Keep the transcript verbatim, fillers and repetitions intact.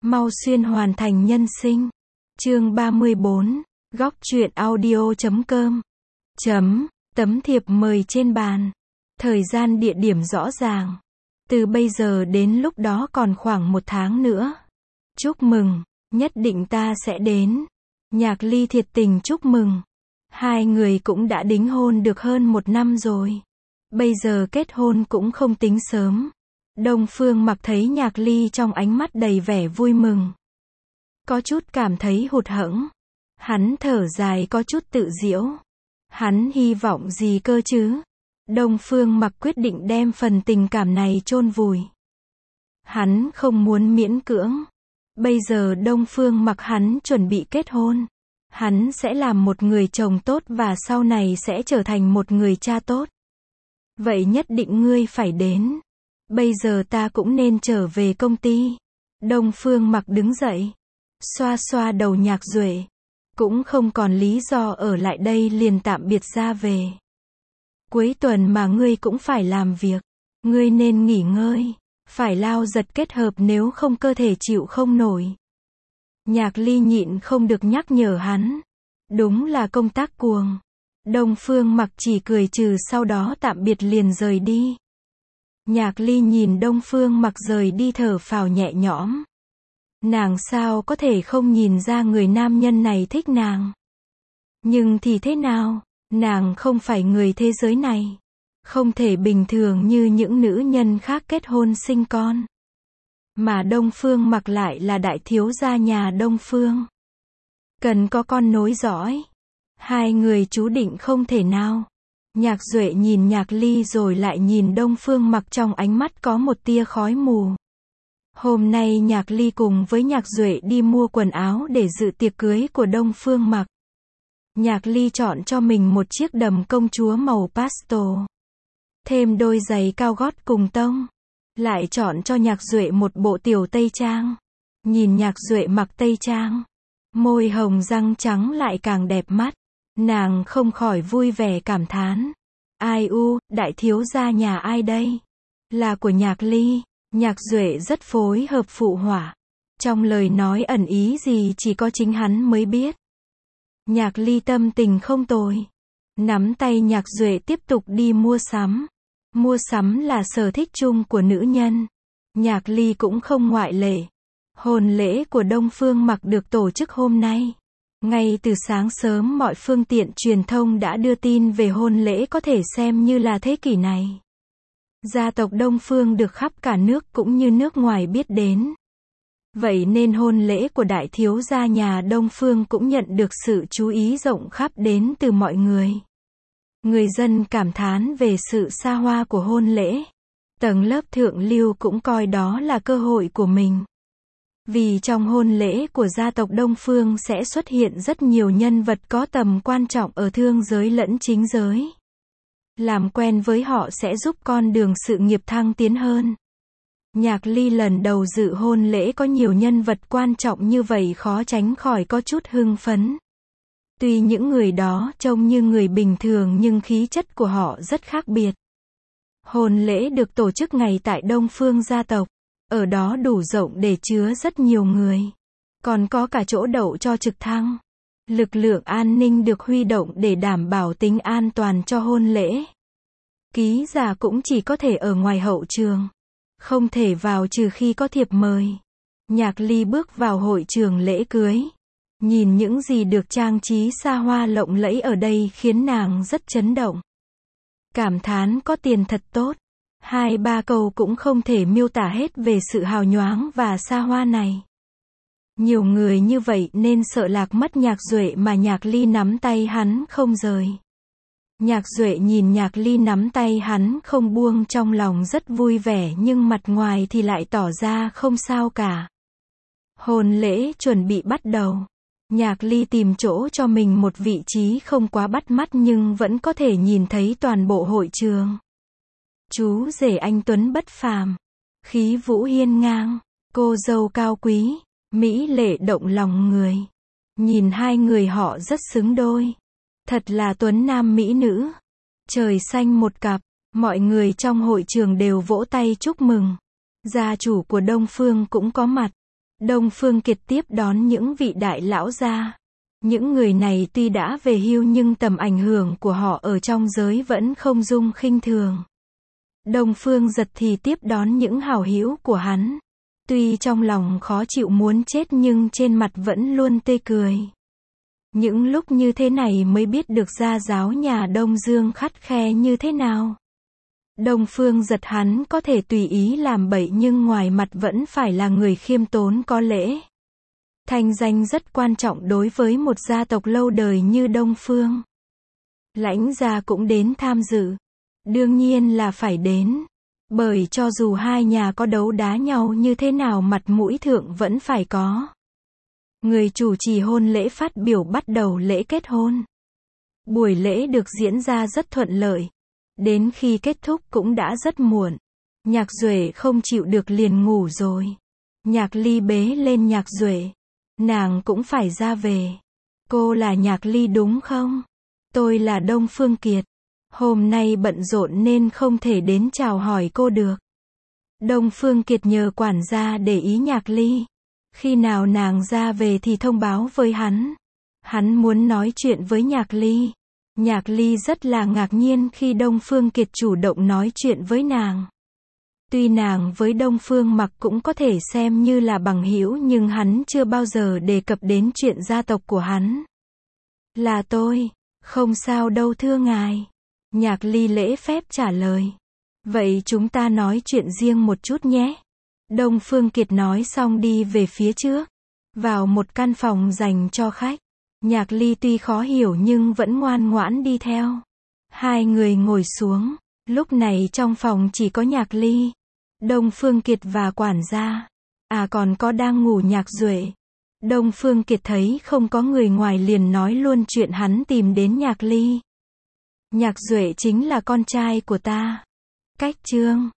Mau xuyên hoàn thành nhân sinh. Chương ba mươi bốn, góc truyện audio chấm com. Chấm, tấm thiệp mời trên bàn. Thời gian địa điểm rõ ràng. Từ bây giờ đến lúc đó còn khoảng một tháng nữa. Chúc mừng, nhất định ta sẽ đến. Nhạc Ly thiệt tình chúc mừng. Hai người cũng đã đính hôn được hơn một năm rồi. Bây giờ kết hôn cũng không tính sớm. Đông Phương Mặc thấy Nhạc Ly trong ánh mắt đầy vẻ vui mừng. Có chút cảm thấy hụt hẫng. Hắn thở dài có chút tự giễu. Hắn hy vọng gì cơ chứ? Đông Phương Mặc quyết định đem phần tình cảm này chôn vùi. Hắn không muốn miễn cưỡng. Bây giờ Đông Phương Mặc hắn chuẩn bị kết hôn. Hắn sẽ làm một người chồng tốt và sau này sẽ trở thành một người cha tốt. Vậy nhất định ngươi phải đến. Bây giờ ta cũng nên trở về công ty. Đông Phương Mặc đứng dậy. Xoa xoa đầu Nhạc Duệ. Cũng không còn lý do ở lại đây liền tạm biệt ra về. Cuối tuần mà ngươi cũng phải làm việc. Ngươi nên nghỉ ngơi. Phải lao giật kết hợp nếu không cơ thể chịu không nổi. Nhạc Ly nhịn không được nhắc nhở hắn. Đúng là công tác cuồng. Đông Phương Mặc chỉ cười trừ sau đó tạm biệt liền rời đi. Nhạc Ly nhìn Đông Phương Mặc rời đi thở phào nhẹ nhõm. Nàng sao có thể không nhìn ra người nam nhân này thích nàng. Nhưng thì thế nào, nàng không phải người thế giới này. Không thể bình thường như những nữ nhân khác kết hôn sinh con. Mà Đông Phương Mặc lại là đại thiếu gia nhà Đông Phương. Cần có con nối dõi. Hai người chú định không thể nào. Nhạc Duệ nhìn Nhạc Ly rồi lại nhìn Đông Phương Mặc trong ánh mắt có một tia khói mù. Hôm nay Nhạc Ly cùng với Nhạc Duệ đi mua quần áo để dự tiệc cưới của Đông Phương Mặc. Nhạc Ly chọn cho mình một chiếc đầm công chúa màu pastel. Thêm đôi giày cao gót cùng tông. Lại chọn cho Nhạc Duệ một bộ tiểu tây trang. Nhìn Nhạc Duệ mặc tây trang. Môi hồng răng trắng lại càng đẹp mắt. Nàng không khỏi vui vẻ cảm thán. Ai u, đại thiếu gia nhà ai đây? Là của Nhạc Ly. Nhạc Duệ rất phối hợp phụ họa. Trong lời nói ẩn ý gì chỉ có chính hắn mới biết. Nhạc Ly tâm tình không tồi. Nắm tay Nhạc Duệ tiếp tục đi mua sắm. Mua sắm là sở thích chung của nữ nhân. Nhạc Ly cũng không ngoại lệ. Hôn lễ của Đông Phương Mặc được tổ chức hôm nay. Ngay từ sáng sớm mọi phương tiện truyền thông đã đưa tin về hôn lễ có thể xem như là thế kỷ này. Gia tộc Đông Phương được khắp cả nước cũng như nước ngoài biết đến. Vậy nên hôn lễ của đại thiếu gia nhà Đông Phương cũng nhận được sự chú ý rộng khắp đến từ mọi người. Người dân cảm thán về sự xa hoa của hôn lễ. Tầng lớp thượng lưu cũng coi đó là cơ hội của mình. Vì trong hôn lễ của gia tộc Đông Phương sẽ xuất hiện rất nhiều nhân vật có tầm quan trọng ở thương giới lẫn chính giới. Làm quen với họ sẽ giúp con đường sự nghiệp thăng tiến hơn. Nhạc Ly lần đầu dự hôn lễ có nhiều nhân vật quan trọng như vậy khó tránh khỏi có chút hưng phấn. Tuy những người đó trông như người bình thường nhưng khí chất của họ rất khác biệt. Hôn lễ được tổ chức ngay tại Đông Phương gia tộc. Ở đó đủ rộng để chứa rất nhiều người. Còn có cả chỗ đậu cho trực thăng. Lực lượng an ninh được huy động để đảm bảo tính an toàn cho hôn lễ. Ký giả cũng chỉ có thể ở ngoài hậu trường. Không thể vào trừ khi có thiệp mời. Nhạc Ly bước vào hội trường lễ cưới. Nhìn những gì được trang trí xa hoa lộng lẫy ở đây khiến nàng rất chấn động. Cảm thán có tiền thật tốt. Hai ba câu cũng không thể miêu tả hết về sự hào nhoáng và xa hoa này. Nhiều người như vậy nên sợ lạc mất Nhạc Duệ mà Nhạc Ly nắm tay hắn không rời. Nhạc Duệ nhìn Nhạc Ly nắm tay hắn không buông trong lòng rất vui vẻ nhưng mặt ngoài thì lại tỏ ra không sao cả. Hôn lễ chuẩn bị bắt đầu. Nhạc Ly tìm chỗ cho mình một vị trí không quá bắt mắt nhưng vẫn có thể nhìn thấy toàn bộ hội trường. Chú rể anh tuấn bất phàm, khí vũ hiên ngang, cô dâu cao quý, mỹ lệ động lòng người. Nhìn hai người họ rất xứng đôi. Thật là tuấn nam mỹ nữ. Trời xanh một cặp, mọi người trong hội trường đều vỗ tay chúc mừng. Gia chủ của Đông Phương cũng có mặt. Đông Phương Kiệt tiếp đón những vị đại lão gia. Những người này tuy đã về hưu nhưng tầm ảnh hưởng của họ ở trong giới vẫn không dung khinh thường. Đông Phương Giật thì tiếp đón những hảo hữu của hắn. Tuy trong lòng khó chịu muốn chết nhưng trên mặt vẫn luôn tươi cười. Những lúc như thế này mới biết được gia giáo nhà Đông Dương khắt khe như thế nào. Đông Phương Giật hắn có thể tùy ý làm bậy nhưng ngoài mặt vẫn phải là người khiêm tốn có lễ. Thanh danh rất quan trọng đối với một gia tộc lâu đời như Đông Phương. Lãnh gia cũng đến tham dự. Đương nhiên là phải đến. Bởi cho dù hai nhà có đấu đá nhau như thế nào mặt mũi thượng vẫn phải có. Người chủ trì hôn lễ phát biểu bắt đầu lễ kết hôn. Buổi lễ được diễn ra rất thuận lợi. Đến khi kết thúc cũng đã rất muộn. Nhạc Duệ không chịu được liền ngủ rồi. Nhạc Ly bế lên Nhạc Duệ. Nàng cũng phải ra về. Cô là Nhạc Ly đúng không? Tôi là Đông Phương Kiệt. Hôm nay bận rộn nên không thể đến chào hỏi cô được. Đông Phương Kiệt nhờ quản gia để ý Nhạc Ly. Khi nào nàng ra về thì thông báo với hắn. Hắn muốn nói chuyện với Nhạc Ly. Nhạc Ly rất là ngạc nhiên khi Đông Phương Kiệt chủ động nói chuyện với nàng. Tuy nàng với Đông Phương Mặc cũng có thể xem như là bằng hữu nhưng hắn chưa bao giờ đề cập đến chuyện gia tộc của hắn. Là tôi, không sao đâu thưa ngài. Nhạc Ly lễ phép trả lời. Vậy chúng ta nói chuyện riêng một chút nhé. Đông Phương Kiệt nói xong đi về phía trước. Vào một căn phòng dành cho khách. Nhạc Ly tuy khó hiểu nhưng vẫn ngoan ngoãn đi theo. Hai người ngồi xuống. Lúc này trong phòng chỉ có Nhạc Ly, Đông Phương Kiệt và quản gia. À còn có đang ngủ Nhạc Duệ. Đông Phương Kiệt thấy không có người ngoài liền nói luôn chuyện hắn tìm đến Nhạc Ly. Nhạc Duệ chính là con trai của ta. Cách chương